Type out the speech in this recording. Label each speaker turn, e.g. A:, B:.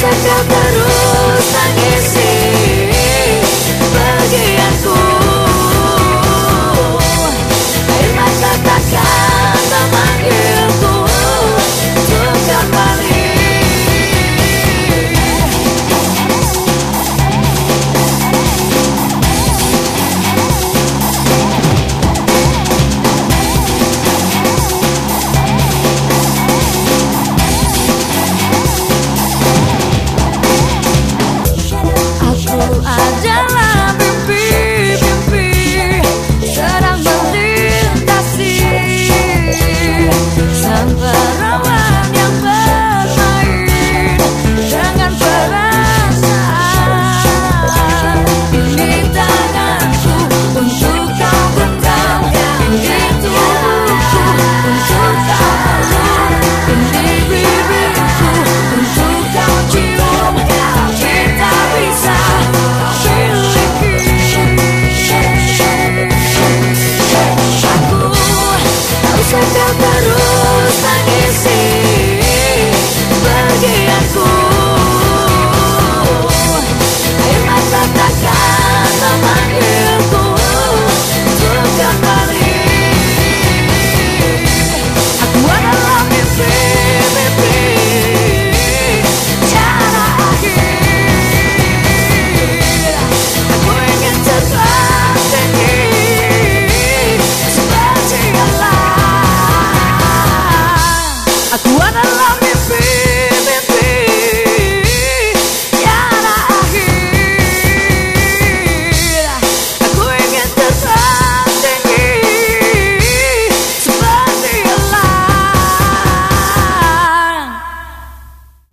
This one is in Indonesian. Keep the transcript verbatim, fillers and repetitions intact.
A: Taukah kau terus tangisi bagianku? Air mata takkan memanggilku untuk kembali. Adalah mimpi-mimpi sedang melintasi sang perawan yang bermain dengan perasaan. Ini tanganku untuk kau genggam, ini tubuhku untuk kau peluk, ini bibirku untuk kau cium. Kita bisa kau terus tangisi bagianku. Air mata takkan memanggilku untuk kembali. Aku adalah mimpi-mimpi tiada akhir. Aku ingin terbang tinggi seperti Allah. Aku adalah